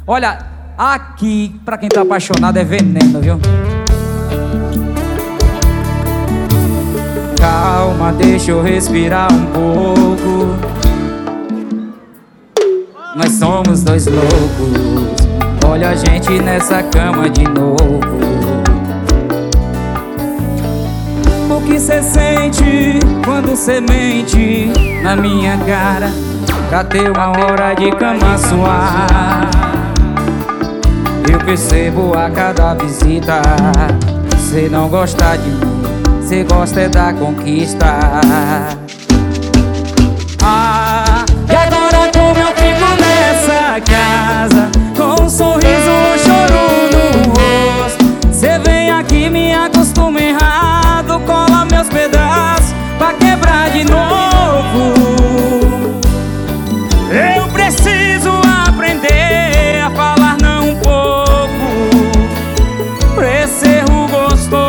Olha, aqui, pra quem tá apaixonado, é veneno, viu? Calma, deixa eu respirar um pouco. Nós somos dois loucos. Olha a gente nessa cama de novo. O que cê sente quando cê mente na minha cara? Pra ter uma hora de cama suar. Eu percebo a cada visita. Cê não gosta de mim, cê gosta é da conquista. E agora como eu fico nessa casa, com um sorriso ou choro no rosto? Cê vem aqui, me acostuma errado, cola meus pedaços pra quebrar de novo. Eu preciso aprender a falar não um pouco pra esse erro gostoso.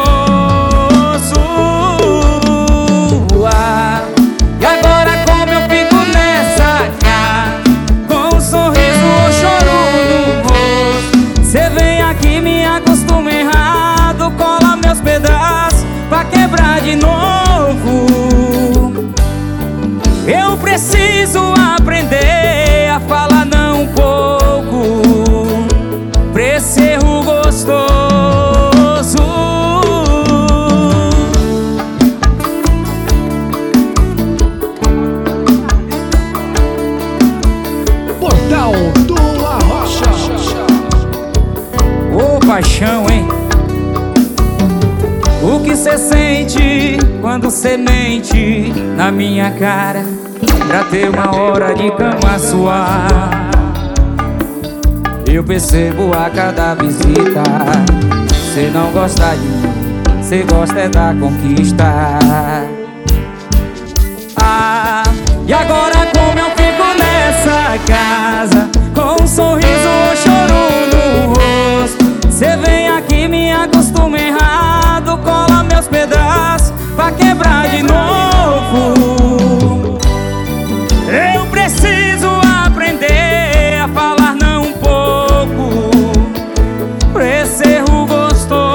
E agora como eu fico nessa cara, com um sorriso ou choro no rosto? Cê vem aqui, me acostuma errado, cola meus pedaços pra quebrar de novo. Eu preciso aprender a falar não um pouco pra esse erro gostoso. Portal do Arrocha. Ô paixão, hein? O que cê sente quando cê mente na minha cara? Pra ter uma hora de cama suar. Eu percebo a cada visita. Cê não gosta de mim, cê gosta é da conquista. E agora como eu fico nessa casa, com um sorriso ou choro no rosto? Cê vem aqui, me acostuma errado, cola meus pedaços pra quebrar de novo. Eu preciso aprender a falar não um pouco pra esse erro gostoso.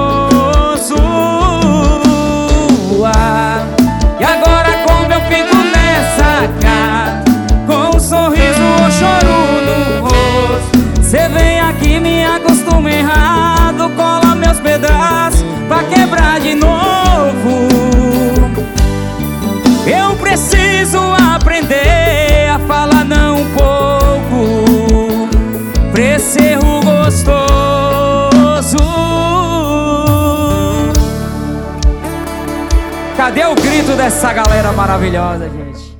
E agora como eu fico nessa cara, com um sorriso ou choro no rosto? Cê vem aqui, me acostuma errado, cola meus pedaços pra quebrar de novo. Eu preciso aprender a falar não um pouco pra esse erro gostoso. Cadê o grito dessa galera maravilhosa, gente?